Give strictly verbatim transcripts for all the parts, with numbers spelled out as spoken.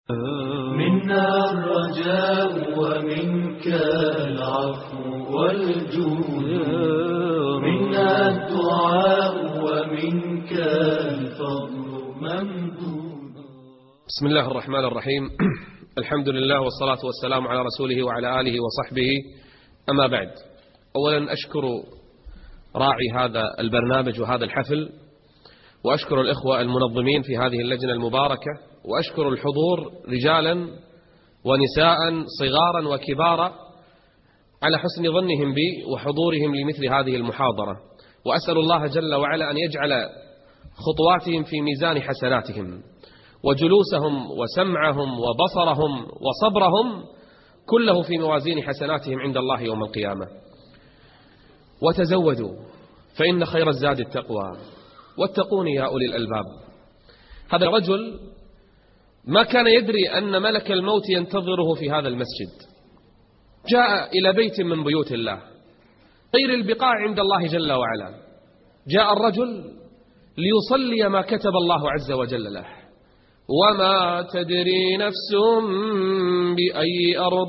منا الرجاء ومنك العفو والجود، منا الدعاء ومنك الفضل ممدود. بسم الله الرحمن الرحيم. الحمد لله والصلاة والسلام على رسوله وعلى آله وصحبه، أما بعد. أولا أشكر راعي هذا البرنامج وهذا الحفل، وأشكر الإخوة المنظمين في هذه اللجنة المباركة، وأشكر الحضور رجالا ونساء صغارا وكبارا على حسن ظنهم بي وحضورهم لمثل هذه المحاضرة، وأسأل الله جل وعلا أن يجعل خطواتهم في ميزان حسناتهم، وجلوسهم وسمعهم وبصرهم وصبرهم كله في موازين حسناتهم عند الله يوم القيامة. وتزودوا فإن خير الزاد التقوى، واتقون يا أولي الألباب. هذا الرجل ما كان يدري أن ملك الموت ينتظره في هذا المسجد. جاء إلى بيت من بيوت الله، خير البقاع عند الله جل وعلا. جاء الرجل ليصلي ما كتب الله عز وجل له، وما تدري نفس بأي أرض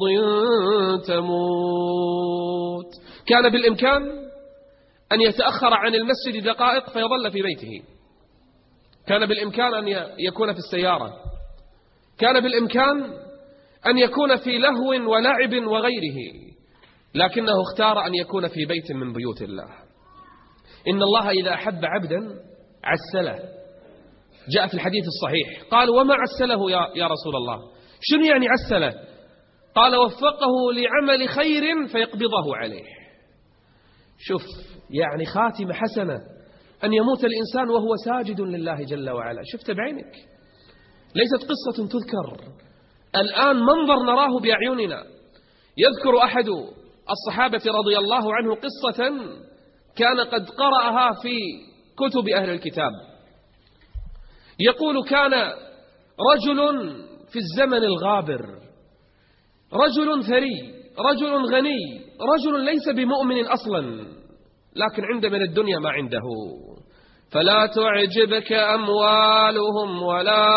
تموت. كان بالإمكان أن يتأخر عن المسجد دقائق فيظل في بيته، كان بالإمكان أن يكون في السيارة، كان بالإمكان أن يكون في لهو ولعب وغيره، لكنه اختار أن يكون في بيت من بيوت الله. إن الله إذا أحب عبدا عسله. جاء في الحديث الصحيح قال: وما عسله يا, يا رسول الله؟ شنو يعني عسله؟ قال: وفقه لعمل خير فيقبضه عليه. شوف، يعني خاتمة حسنة أن يموت الإنسان وهو ساجد لله جل وعلا. شفت بعينك، ليست قصة تذكر الآن، منظر نراه بأعيننا. يذكر أحد الصحابة رضي الله عنه قصة كان قد قرأها في كتب أهل الكتاب. يقول: كان رجل في الزمن الغابر، رجل ثري، رجل غني، رجل ليس بمؤمن أصلا، لكن عنده من الدنيا ما عنده. فلا تعجبك أموالهم ولا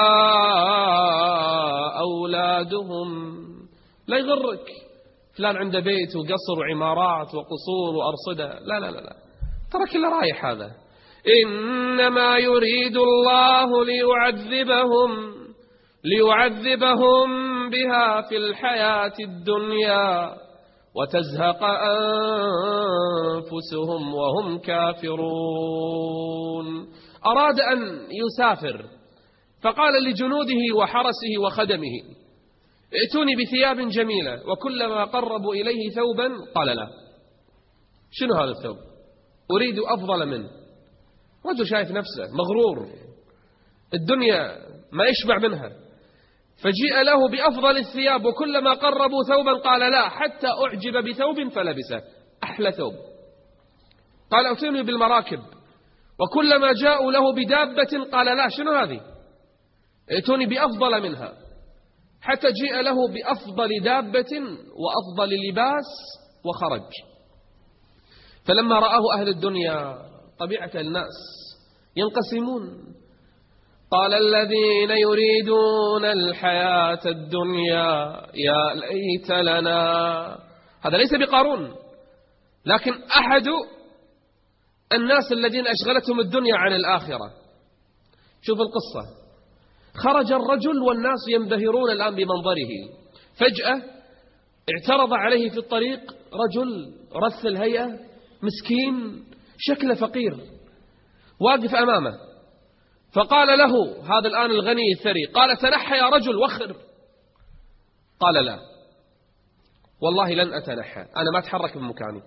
أولادهم. لا يغرك فلان عنده بيت وقصر وعمارات وقصور وأرصدة، لا لا لا لا، ترى كل رايح هذا. إنما يريد الله ليعذبهم ليعذبهم بها في الحياة الدنيا وتزهق أنفسهم وهم كافرون. أراد أن يسافر، فقال لجنوده وحرسه وخدمه: ائتوني بثياب جميلة. وكلما قربوا إليه ثوبا قال: لا. شنو هذا الثوب؟ أريد أفضل منه. رجل شايف نفسه مغرور، الدنيا ما يشبع منها. فجيء له بأفضل الثياب، وكلما قربوا ثوبا قال: لا، حتى أعجب بثوب فلبسه، أحلى ثوب. قال: أتوني بالمراكب. وكلما جاءوا له بدابة قال: لا. شنو هذه؟ ائتوني بأفضل منها. حتى جيء له بأفضل دابة وأفضل لباس وخرج. فلما رآه أهل الدنيا، طبيعة الناس ينقسمون، قال: الذين يريدون الحياة الدنيا يا ليت لنا. هذا ليس بقارون، لكن أحد الناس الذين أشغلتهم الدنيا عن الآخرة. شوف القصة، خرج الرجل والناس ينبهرون الآن بمنظره. فجأة اعترض عليه في الطريق رجل رث الهيئة، مسكين، شكله فقير، واقف أمامه. فقال له هذا الآن الغني الثري، قال: تنحى يا رجل وخر. قال: لا والله لن أتنحى، أنا ما أتحرك من مكاني.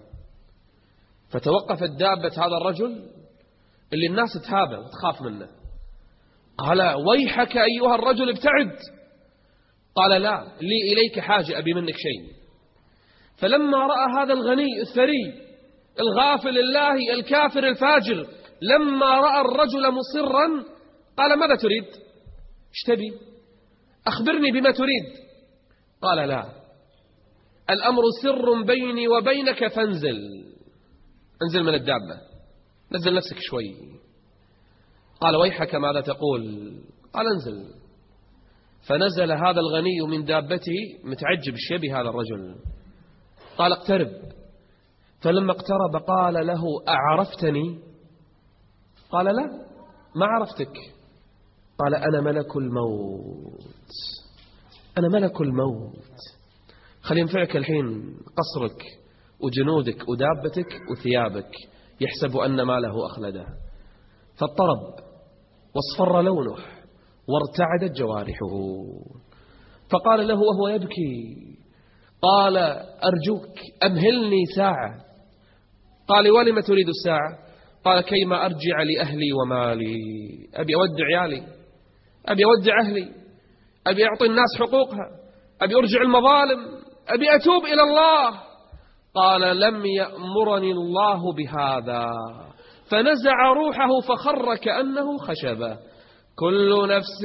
فتوقفت دابة هذا الرجل اللي الناس تهابه وتخاف منه. قال: ويحك أيها الرجل ابتعد. قال: لا، لي إليك حاجة، أبي منك شيء. فلما رأى هذا الغني الثري الغافل الله الكافر الفاجر، لما رأى الرجل مصرا قال: ماذا تريد؟ ايش تبي؟ أخبرني بما تريد. قال: لا، الأمر سر بيني وبينك، فانزل. انزل من الدابة، نزل نفسك شوي. قال: ويحك ماذا تقول؟ قال: انزل. فنزل هذا الغني من دابته متعجب الشبي هذا الرجل، قال اقترب. فلما اقترب قال له أعرفتني؟ قال لا ما عرفتك. قال أنا ملك الموت، أنا ملك الموت. خلي ينفعك الحين قصرك وجنودك ودابتك وثيابك، يحسب أن ماله أخلده. فاضطرب واصفر لونه وارتعدت جوارحه. فقال له وهو يبكي، قال أرجوك أمهلني ساعة. قال ولم تريد الساعة؟ قال كيما أرجع لأهلي ومالي، أبي أودع عيالي، أبي أودع أهلي، أبي أعطي الناس حقوقها، أبي أرجع المظالم، أبي أتوب إلى الله. قال لم يأمرني الله بهذا. فنزع روحه فخر كأنه خشبة. كل نفس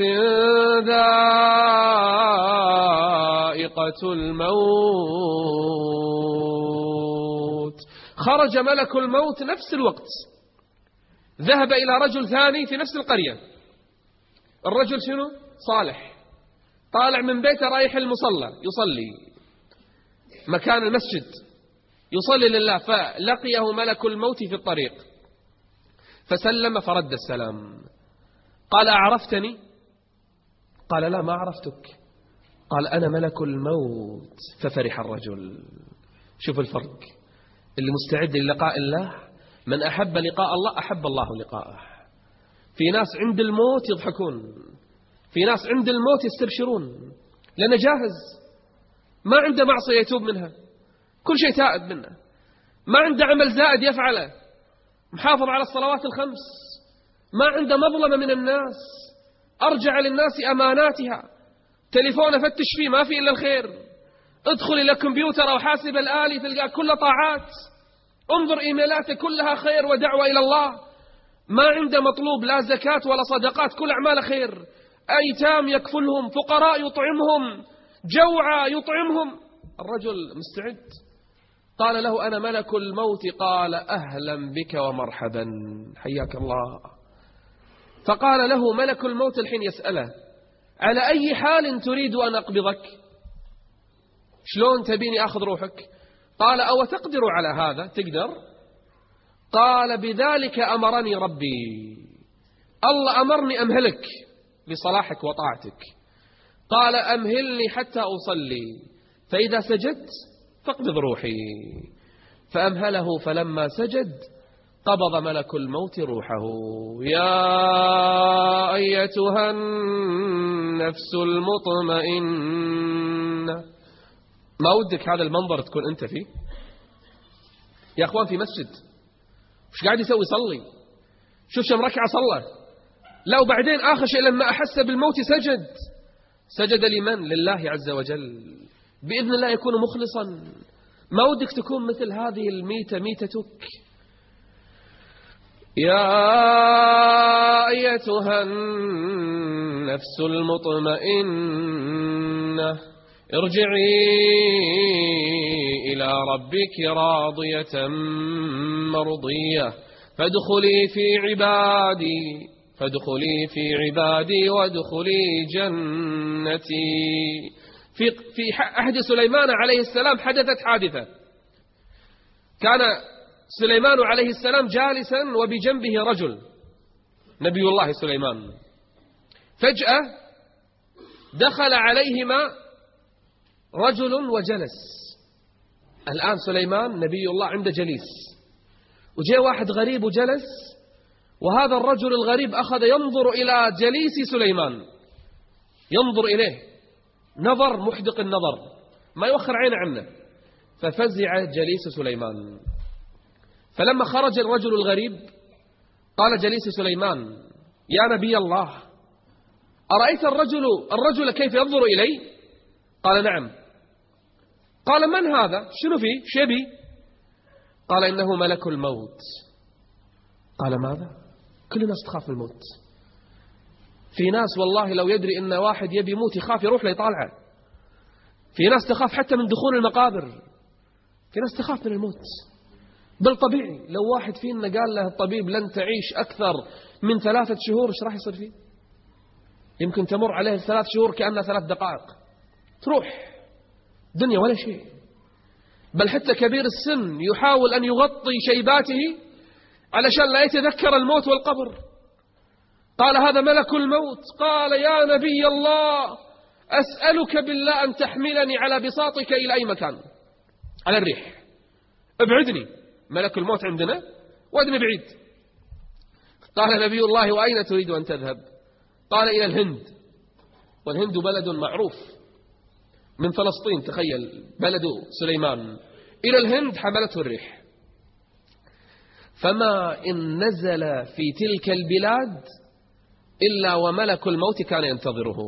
ذائقة الموت. خرج ملك الموت نفس الوقت، ذهب إلى رجل ثاني في نفس القرية. الرجل شنو؟ صالح، طالع من بيته رايح المصلى يصلي مكان المسجد يصلي لله، فلقيه ملك الموت في الطريق فسلم فرد السلام. قال أعرفتني؟ قال لا ما عرفتك. قال أنا ملك الموت. ففرح الرجل. شوف الفرق، اللي مستعد للقاء الله، من أحب لقاء الله أحب الله لقاءه. في ناس عند الموت يضحكون، في ناس عند الموت يستبشرون لأنه جاهز، ما عنده معصية يتوب منها، كل شيء تائب منه، ما عنده عمل زائد يفعله، محافظ على الصلوات الخمس، ما عنده مظلمة من الناس، أرجع للناس أماناتها، تليفون فتش فيه ما فيه إلا الخير، ادخل إلى كمبيوتر أو حاسب الآلي تلقى كل طاعات، انظر إيميلاته كلها خير ودعوة إلى الله، ما عنده مطلوب لا زكاة ولا صدقات، كل أعمال خير، أيتام يكفلهم، فقراء يطعمهم، جوعى يطعمهم. الرجل مستعد. قال له أنا ملك الموت. قال أهلا بك ومرحبا، حياك الله. فقال له ملك الموت الحين يسأله على أي حال تريد أن أقبضك؟ شلون تبيني أخذ روحك؟ قال أو تقدر على هذا؟ تقدر؟ قال بذلك أمرني ربي، الله أمرني أمهلك لصلاحك وطاعتك. قال أمهلني حتى أصلي، فإذا سجدت فاقبض روحي. فأمهله، فلما سجد قبض ملك الموت روحه. يا أيتها النفس المطمئنة. ما ودك هذا المنظر تكون أنت فيه يا أخوان؟ في مسجد وش قاعد يسوي؟ يصلي، شوف كم ركعة صلى، لا وبعدين آخر شيء لما أحس بالموت سجد. سجد لمن؟ لله عز وجل، بإذن الله يكون مخلصا. ما ودك تكون مثل هذه الميتة ميتتك. يا أيتها النفس المطمئنة ارجعي إلى ربك راضية مرضية فادخلي في عبادي فادخلي في عبادي وادخلي جنتي. في في عهد سليمان عليه السلام حدثت حادثة. كان سليمان عليه السلام جالسا وبجنبه رجل، نبي الله سليمان. فجأة دخل عليهما رجل وجلس. الآن سليمان نبي الله عنده جليس، وجاء واحد غريب وجلس، وهذا الرجل الغريب أخذ ينظر إلى جليس سليمان، ينظر إليه نظر محدق النظر، ما يوخر عين عنه. ففزع جليس سليمان. فلما خرج الرجل الغريب قال جليس سليمان يا نبي الله، أرأيت الرجل الرجل كيف ينظر إلي؟ قال نعم. قال من هذا؟ شنو فيه؟ شبي؟ قال إنه ملك الموت. قال ماذا؟ كل الناس تخاف من الموت. في ناس والله لو يدري إن واحد يبي يموت يخاف يروح ليطالعه. في ناس تخاف حتى من دخول المقابر. في ناس تخاف من الموت. بل طبيعي لو واحد فينا قال له الطبيب لن تعيش أكثر من ثلاثة شهور، ايش راح يصير فيه؟ يمكن تمر عليه ثلاث شهور كأنها ثلاث دقائق، تروح دنيا ولا شيء. بل حتى كبير السن يحاول أن يغطي شيباته علشان لا يتذكر الموت والقبر. قال هذا ملك الموت. قال يا نبي الله أسألك بالله أن تحملني على بساطك إلى أي مكان، على الريح، ابعدني، ملك الموت عندنا وادني بعيد. قال نبي الله وأين تريد أن تذهب؟ قال إلى الهند، والهند بلد معروف من فلسطين، تخيل بلد سليمان، إلى الهند حملته الريح. فما إن نزل في تلك البلاد إلا وملك الموت كان ينتظره،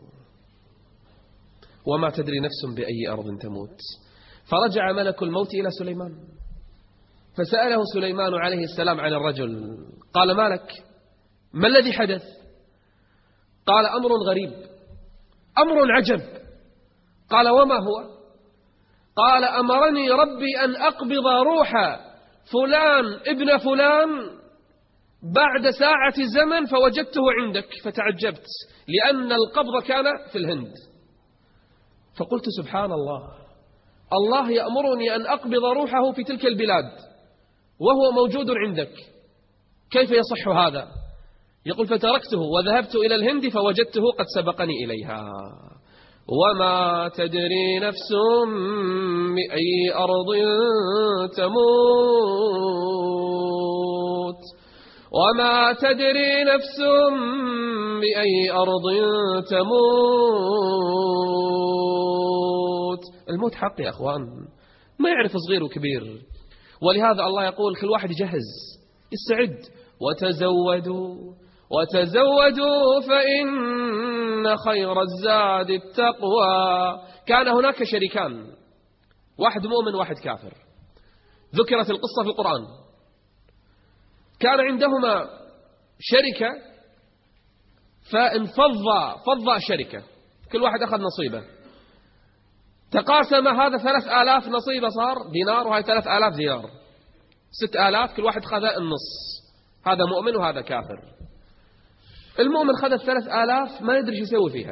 وما تدري نفس بأي أرض تموت. فرجع ملك الموت إلى سليمان فسأله سليمان عليه السلام عن الرجل. قال ما لك؟ ما الذي حدث؟ قال أمر غريب، أمر عجب. قال وما هو؟ قال أمرني ربي أن أقبض روح فلان ابن فلان بعد ساعة زمن فوجدته عندك فتعجبت، لأن القبض كان في الهند. فقلت سبحان الله، الله يأمرني أن أقبض روحه في تلك البلاد وهو موجود عندك، كيف يصح هذا؟ يقول فتركته وذهبت إلى الهند فوجدته قد سبقني إليها. وما تدري نفس بأي أرض تموت، وما تدري نفس بأي أرض تموت. الموت حق يا أخوان، ما يعرف صغير وكبير. ولهذا الله يقول كل واحد يجهز، يستعد. وتزودوا وتزودوا فإن خير الزاد التقوى. كان هناك شريكان، واحد مؤمن واحد كافر، ذكرت القصة في القرآن. كان عندهما شركة فانفض فض الشركة، كل واحد أخذ نصيبه. تقاسم هذا ثلاث آلاف نصيبه صار دينار، وهي ثلاث آلاف دينار، ست آلاف، كل واحد خذ النص، هذا مؤمن وهذا كافر. المؤمن خذ الثلاث آلاف ما يدري شو يسوي فيها.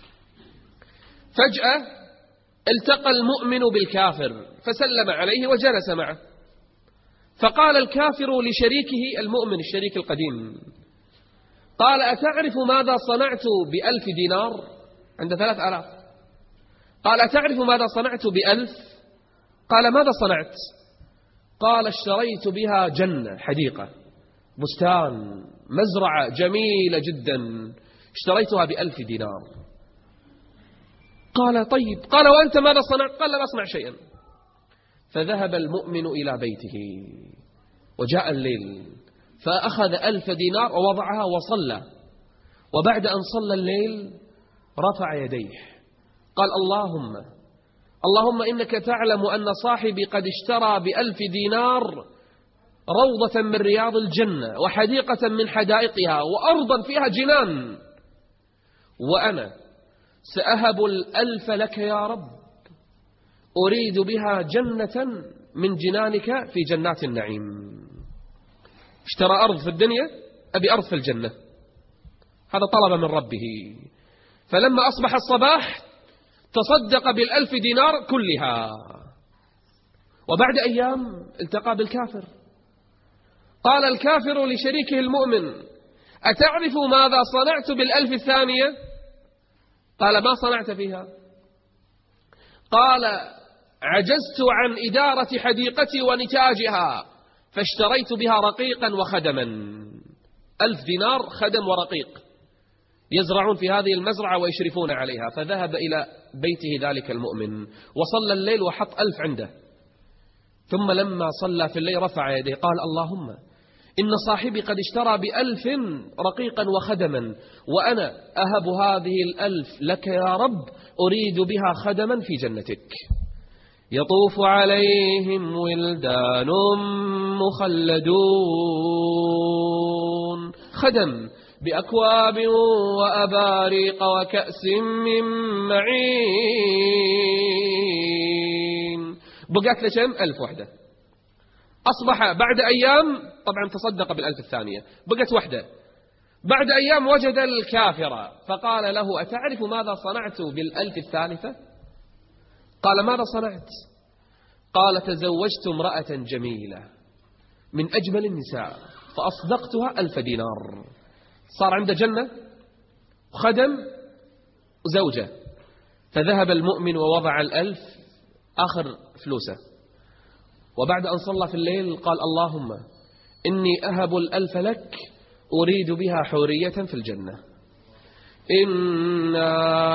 فجأة التقى المؤمن بالكافر فسلم عليه وجلس معه. فقال الكافر لشريكه المؤمن الشريك القديم، قال أتعرف ماذا صنعت بألف دينار؟ عنده ثلاث آلاف. قال أتعرف ماذا صنعت بألف؟ قال ماذا صنعت؟ قال اشتريت بها جنة، حديقة، بستان، مزرعة جميلة جدا، اشتريتها بألف دينار. قال طيب. قال وأنت ماذا صنعت؟ قال لم أصنع شيئا. فذهب المؤمن إلى بيته وجاء الليل فأخذ ألف دينار ووضعها وصلى. وبعد أن صلى الليل رفع يديه قال اللهم اللهم إنك تعلم أن صاحبي قد اشترى بألف دينار روضة من رياض الجنة وحديقة من حدائقها وأرضا فيها جنان، وأنا سأهب الألف لك يا رب أريد بها جنة من جنانك في جنات النعيم. اشترى أرض في الدنيا، أبي أرض في الجنة، هذا طلب من ربه. فلما أصبح الصباح تصدق بالألف دينار كلها. وبعد أيام التقى بالكافر. قال الكافر لشريكه المؤمن أتعرف ماذا صنعت بالألف الثانية؟ قال ما صنعت فيها؟ قال عجزت عن إدارة حديقتي ونتاجها فاشتريت بها رقيقا وخدما. ألف دينار خدم ورقيق يزرعون في هذه المزرعة ويشرفون عليها. فذهب إلى بيته ذلك المؤمن وصلى الليل وحط ألف عنده. ثم لما صلى في الليل رفع يديه قال اللهم إن صاحبي قد اشترى بألف رقيقا وخدما، وأنا أهب هذه الألف لك يا رب أريد بها خدما في جنتك. يطوف عليهم ولدان مخلدون، خدم بأكواب وأباريق وكأس من معين. بقت لكم ألف وحدة. أصبح بعد أيام طبعا تصدق بالألف الثانية، بقت وحدة. بعد أيام وجد الكافر فقال له: أتعرف ماذا صنعت بالألف الثالثة؟ قال: ماذا صنعت؟ قال: تزوجت امرأة جميلة من أجمل النساء فأصدقتها ألف دينار. صار عنده جنة وخدم وزوجة. فذهب المؤمن ووضع الألف آخر فلوسه، وبعد أن صلى في الليل قال: اللهم إني أهب الألف لك أريد بها حورية في الجنة. إنا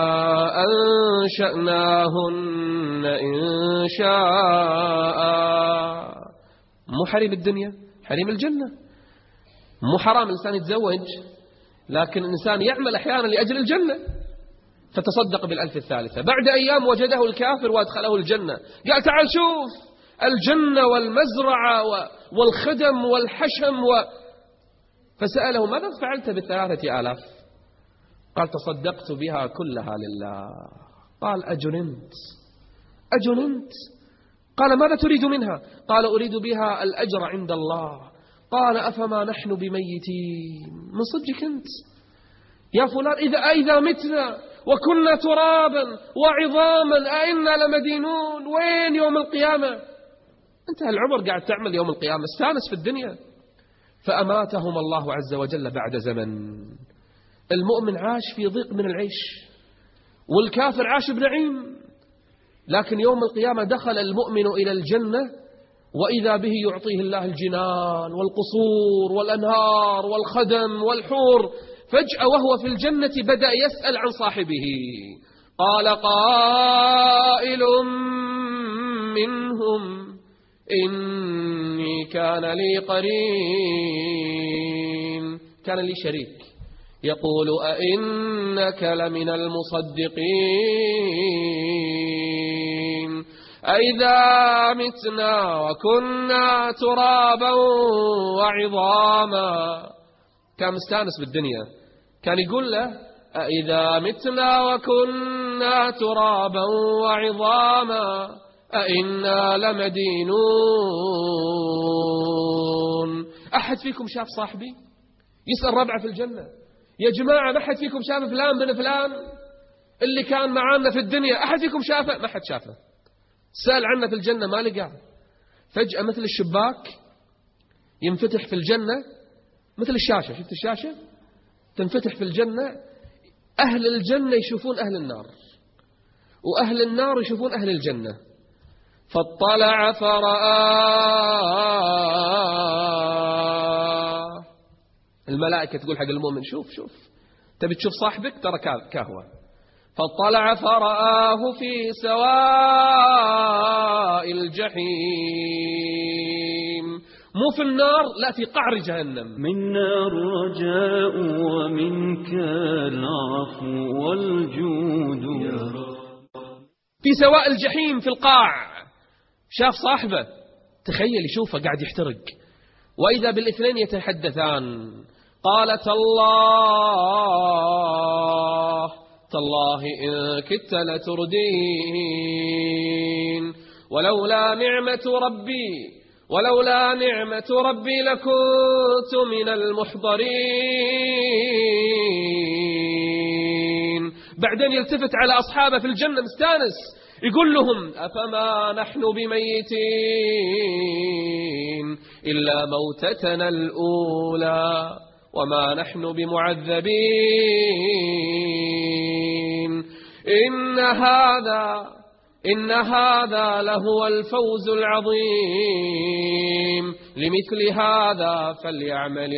أنشأناهن إن شاء. مو حريم الدنيا، حريم الجنة. مو حرام الإنسان يتزوج، لكن الإنسان يعمل أحيانا لأجل الجنة. فتصدق بالألف الثالثة. بعد أيام وجده الكافر وأدخله الجنة. قال: تعال شوف الجنة والمزرعة والخدم والحشم و... فسأله: ماذا فعلت بالثلاثة آلاف؟ قال: تصدقت بها كلها لله. قال: أجننت أجننت. قال: ماذا تريد منها؟ قال: أريد بها الأجر عند الله. قال: أفما نحن بميتين؟ من صدقك أنت يا فلان؟ إذا إذا متنا وكنا ترابا وعظاما أئنا لمدينون؟ وين يوم القيامة؟ أنت هالعمر قاعد تعمل يوم القيامة، استانس في الدنيا. فأماتهم الله عز وجل بعد زمن. المؤمن عاش في ضيق من العيش، والكافر عاش بنعيم. لكن يوم القيامة دخل المؤمن إلى الجنة وإذا به يعطيه الله الجنان والقصور والأنهار والخدم والحور. فجأة وهو في الجنة بدأ يسأل عن صاحبه. قال قائل منهم: إني كان لي قرين، كان لي شريك يقول: أئنك لمن المصدقين أئذا متنا وكنا ترابا وعظاما. كان مستانس بالدنيا، كان يقول له: أئذا متنا وكنا ترابا وعظاما أئنا لمدينون. أحد فيكم شاف صاحبي؟ يسأل ربعه في الجنة: يا جماعة ما أحد فيكم شاف فلان بن فلان اللي كان معانا في الدنيا؟ أحد فيكم شافه؟ ما حد شافه. سأل عنه في الجنة ما لقاه. فجأة مثل الشباك ينفتح في الجنة، مثل الشاشة، شفت الشاشة تنفتح في الجنة، أهل الجنة يشوفون أهل النار وأهل النار يشوفون أهل الجنة. فاطلع فرآه. الملائكة تقول حق المؤمن: شوف شوف تبي تشوف صاحبك ترى كهوة. فاطلع فرآه في سواء الجحيم. مو في النار، لا، في قعر جهنم. منا الرجاء ومنك العفو والجود يا رب. في سواء الجحيم في القاع. شاف صاحبه، تخيل يشوفه قاعد يحترق، وإذا بالاثنين يتحدثان. قال: تالله تالله إن كدت لتردين ولولا نعمة ربي ولولا نعمة ربي لكنت من المحضرين. بعدين يلتفت على أصحابه في الجنة مستانس، يقول لهم: أفما نحن بميتين إلا موتتنا الأولى وما نحن بمعذبين إن هذا إن هذا لهو الفوز العظيم لمثل هذا فليعمل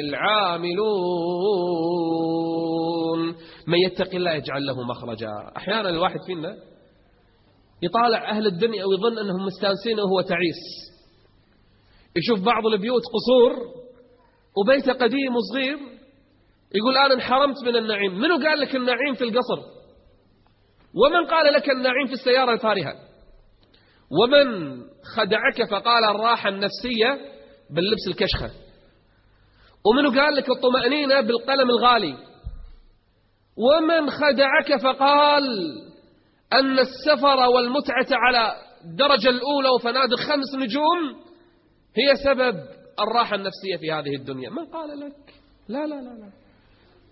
العاملون. من يتق الله يجعل له مخرجا. أحيانا الواحد فينا يطالع أهل الدنيا ويظن أنهم مستانسين وهو تعيس. يشوف بعض البيوت قصور وبيت قديم وصغير، يقول: أنا انحرمت من النعيم. منو قال لك النعيم في القصر؟ ومن قال لك النعيم في السيارة الفارهة؟ ومن خدعك فقال الراحة النفسية باللبس الكشخة؟ ومنو قال لك الطمأنينة بالقلم الغالي؟ ومن خدعك فقال أن السفر والمتعة على الدرجة الأولى وفنادق خمس نجوم هي سبب الراحة النفسية في هذه الدنيا؟ من قال لك؟ لا لا لا لا.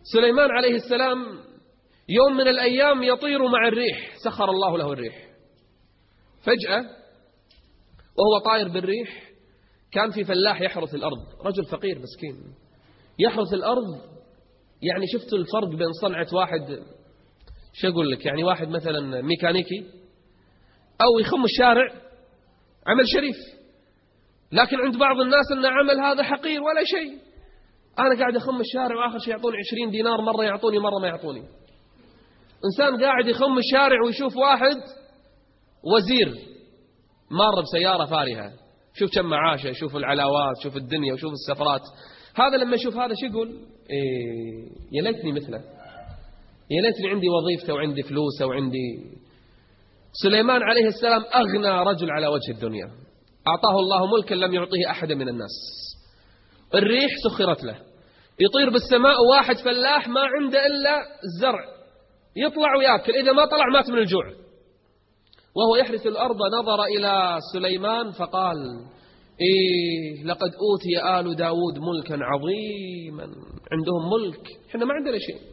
سليمان عليه السلام يوم من الأيام يطير مع الريح، سخر الله له الريح. فجأة وهو طاير بالريح كان في فلاح يحرث الأرض، رجل فقير مسكين يحرث الأرض. يعني شفت الفرق بين صنعة واحد، شو أقول لك، يعني واحد مثلا ميكانيكي أو يخم الشارع، عمل شريف، لكن عند بعض الناس أن عمل هذا حقير ولا شيء. أنا قاعد أخم الشارع وآخر شيء يعطوني عشرين دينار، مرة يعطوني مرة ما يعطوني. إنسان قاعد يخم الشارع ويشوف واحد وزير مار بسيارة فارهة، شوف كم معاشه، شوف العلاوات، شوف الدنيا وشوف السفرات. هذا لما يشوف هذا شو يقول؟ إيه يا ليتني مثله، يا ليتني عندي وظيفته وعندي فلوسه وعندي. سليمان عليه السلام أغنى رجل على وجه الدنيا، أعطاه الله ملكا لم يعطيه أحد من الناس. الريح سخرت له، يطير بالسماء، واحد فلاح ما عنده إلا الزرع، يطلع ويأكل، إذا ما طلع مات من الجوع. وهو يحرث الأرض نظر إلى سليمان فقال: إيه لقد أوتي آل داود ملكا عظيما، عندهم ملك، إحنا ما عندنا شيء.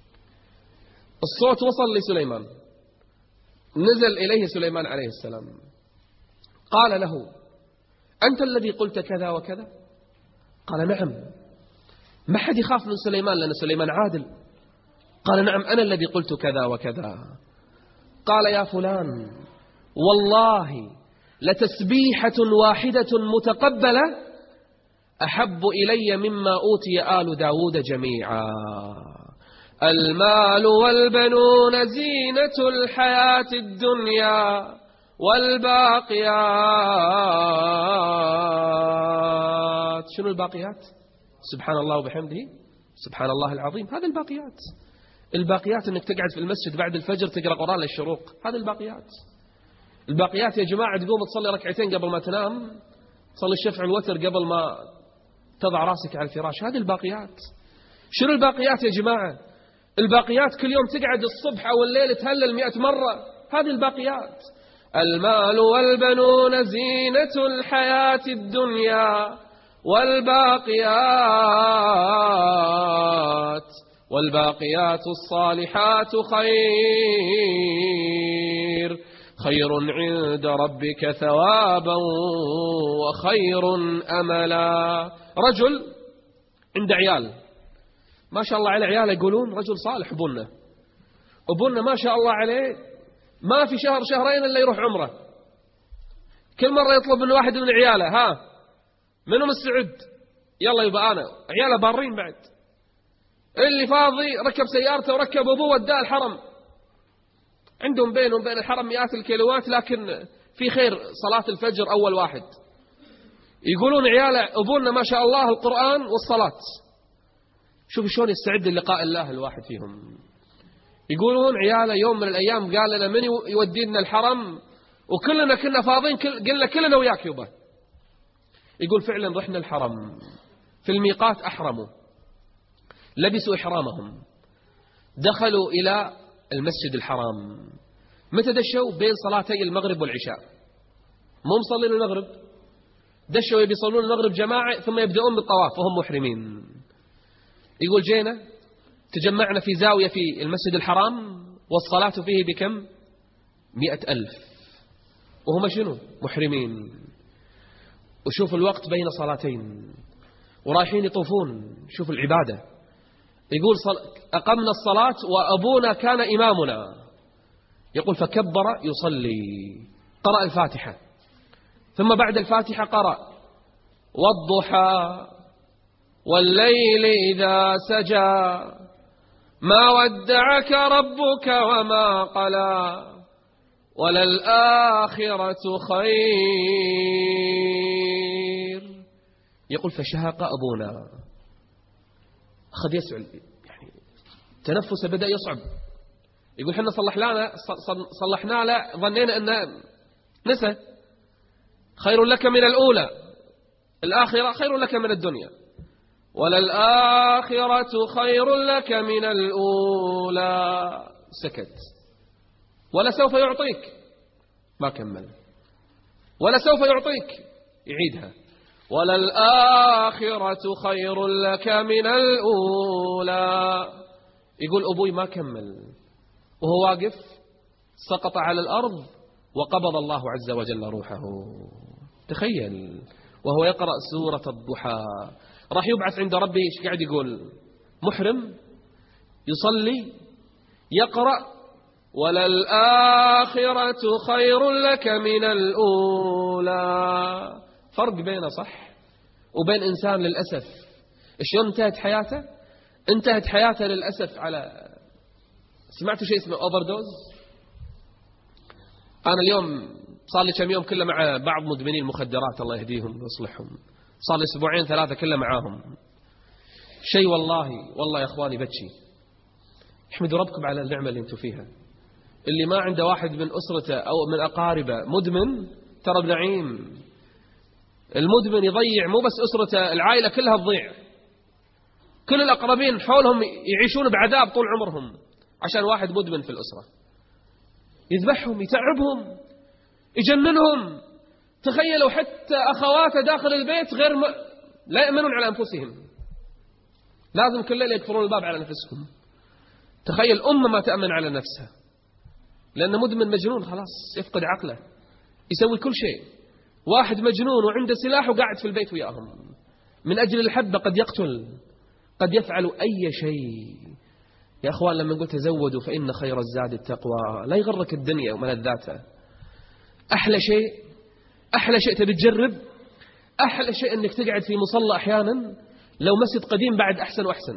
الصوت وصل لسليمان، نزل إليه سليمان عليه السلام، قال له: أنت الذي قلت كذا وكذا؟ قال: نعم. ما حد يخاف من سليمان لأن سليمان عادل. قال: نعم أنا الذي قلت كذا وكذا. قال: يا فلان، والله لتسبيحة واحدة متقبلة أحب إلي مما أوتي آل داود جميعا. المال والبنون زينة الحياة الدنيا والباقيات. شنو الباقيات؟ سبحان الله وبحمده سبحان الله العظيم. هذا الباقيات. الباقيات أنك تقعد في المسجد بعد الفجر تقرأ قرآن للشروق، هذا الباقيات. الباقيات يا جماعة تقوم تصلي ركعتين قبل ما تنام، تصلي الشفع والوتر قبل ما تضع راسك على الفراش، هذه الباقيات. شنو الباقيات يا جماعة؟ الباقيات كل يوم تقعد الصبح أو الليل تهلل مئة مرة، هذه الباقيات. المال والبنون زينة الحياة الدنيا والباقيات والباقيات الصالحات خير خير عند ربك ثوابا وخير أملا. رجل عنده عيال ما شاء الله على عياله، يقولون رجل صالح. أبونا أبونا ما شاء الله عليه ما في شهر شهرين إلا يروح عمره. كل مرة يطلب من واحد من عياله: ها منو مستعد؟ يلا يبقى أنا. عياله بارين بعد، اللي فاضي ركب سيارته وركب أبوه وداه الحرم. عندهم بينهم بين الحرم مئات الكيلوات، لكن في خير صلاة الفجر أول واحد. يقولون عياله: أبونا ما شاء الله القرآن والصلاة. شوف شلون يستعد للقاء الله الواحد فيهم. يقولون عياله يوم من الأيام قال لنا: من يودينا الحرم؟ وكلنا كنا فاضين، قلنا كلنا وياك يبا. يقول فعلا رحنا الحرم، في الميقات أحرموا، لبسوا إحرامهم، دخلوا إلى المسجد الحرام. متى دشوا؟ بين صلاتي المغرب والعشاء، مو مصلين المغرب، دشوا يبيصلون المغرب جماعة ثم يبدأون بالطواف وهم محرمين. يقول جينا تجمعنا في زاوية في المسجد الحرام والصلاة فيه بكم؟ مئة ألف، وهم شنو؟ محرمين. وشوف الوقت بين صلاتين ورايحين يطوفون، شوف العبادة. يقول أقمنا الصلاة وأبونا كان إمامنا. يقول فكبر يصلي، قرأ الفاتحة، ثم بعد الفاتحة قرأ: والضحى والليل إذا سجى ما ودعك ربك وما قلى وللآخرة خير. يقول فشهق أبونا، أخذ يسعل، يعني تنفسه بدأ يصعب. يقول حنا صلحنا صلحنا له، ظنينا أن نسى. خير لك من الأولى، الآخرة خير لك من الدنيا، وللآخرة خير لك من الأولى. سكت. ولا سوف يعطيك، ما كمل، ولا سوف يعطيك، يعيدها: وللآخرة خير لك من الأولى. يقول أبوي ما كمل، وهو واقف سقط على الأرض وقبض الله عز وجل روحه. تخيل وهو يقرأ سورة الضحى، راح يبعث عند ربه ايش قاعد يقول؟ محرم يصلي يقرأ وللآخرة خير لك من الأولى. فرق بينه صح وبين إنسان للأسف شلون انتهت حياته؟ انتهت حياته للأسف على، سمعتوا شيء اسمه أوفردوز؟ أنا اليوم صار لي كم يوم كله مع بعض مدمنين المخدرات الله يهديهم ويصلحهم، صار لي أسبوعين ثلاثة كله معاهم. شيء والله والله يا أخواني بتشي. احمدوا ربكم على النعمة اللي انتم فيها. اللي ما عنده واحد من أسرته أو من أقاربه مدمن ترى بنعيم. المدمن يضيع مو بس أسرته، العائلة كلها تضيع، كل الأقربين حولهم يعيشون بعذاب طول عمرهم عشان واحد مدمن في الأسرة. يذبحهم، يتعبهم، يجننهم. تخيلوا حتى أخواته داخل البيت غير م... لا يأمنون على أنفسهم، لازم كل ليلة يكفرون الباب على نفسهم. تخيل أمة ما تأمن على نفسها لأنه مدمن مجنون، خلاص يفقد عقله، يسوي كل شيء. واحد مجنون وعنده سلاح وقاعد في البيت وياهم من أجل الحبة، قد يقتل، قد يفعل أي شيء. يا أخوان لما نقول تزودوا فإن خير الزاد التقوى، لا يغرك الدنيا وملذاتها. أحلى شيء أحلى شيء تبي تجرب، أحلى شيء أنك تقعد في مصلى أحيانا، لو مسجد قديم بعد أحسن وأحسن.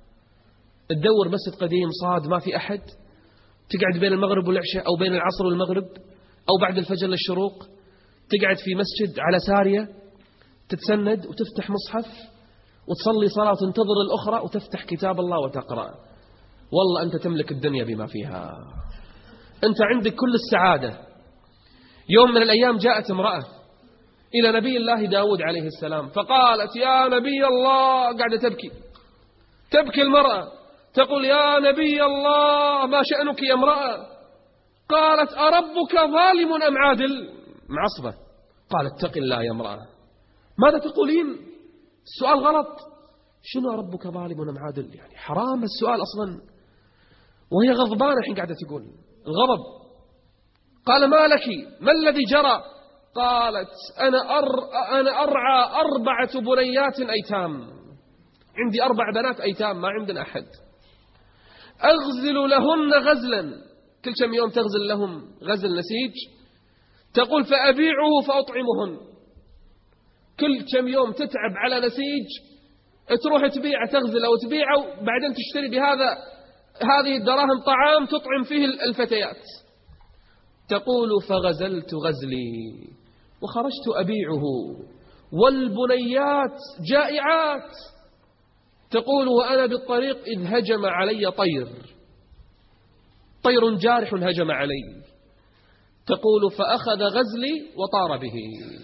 تدور مسجد قديم صاد ما في أحد، تقعد بين المغرب والعشاء أو بين العصر والمغرب أو بعد الفجر للشروق، تقعد في مسجد على سارية تتسند وتفتح مصحف وتصلي صلاة وتنتظر الأخرى وتفتح كتاب الله وتقرأ. والله أنت تملك الدنيا بما فيها، أنت عندك كل السعادة. يوم من الأيام جاءت امرأة إلى نبي الله داود عليه السلام فقالت يا نبي الله، قاعدة تبكي تبكي المرأة تقول يا نبي الله ما شأنك يا امرأة؟ قالت أربك ظالم أم عادل؟ معصبة. قالت اتق الله يا امرأة، ماذا تقولين؟ السؤال غلط. شنو ربك ظالم أم عادل؟ يعني حرام السؤال أصلا، وهي غضبانة الحين قاعدة تقول الغضب. قال ما لك، ما الذي جرى؟ قالت أنا, أر... أنا أرعى أربعة بنيات أيتام، عندي أربع بنات أيتام ما عندنا أحد، أغزل لهن غزلا، كل كم يوم تغزل لهم غزل نسيج، تقول فأبيعه فأطعمهن، كل كم يوم تتعب على نسيج تروح تبيع تغزل أو تبيعه بعدين تشتري بهذا هذه الدراهم طعام تطعم فيه الفتيات. تقول فغزلت غزلي وخرجت أبيعه والبنيات جائعات. تقول وأنا بالطريق إذ هجم علي طير طير جارح هجم علي. تقول فأخذ غزلي وطار به.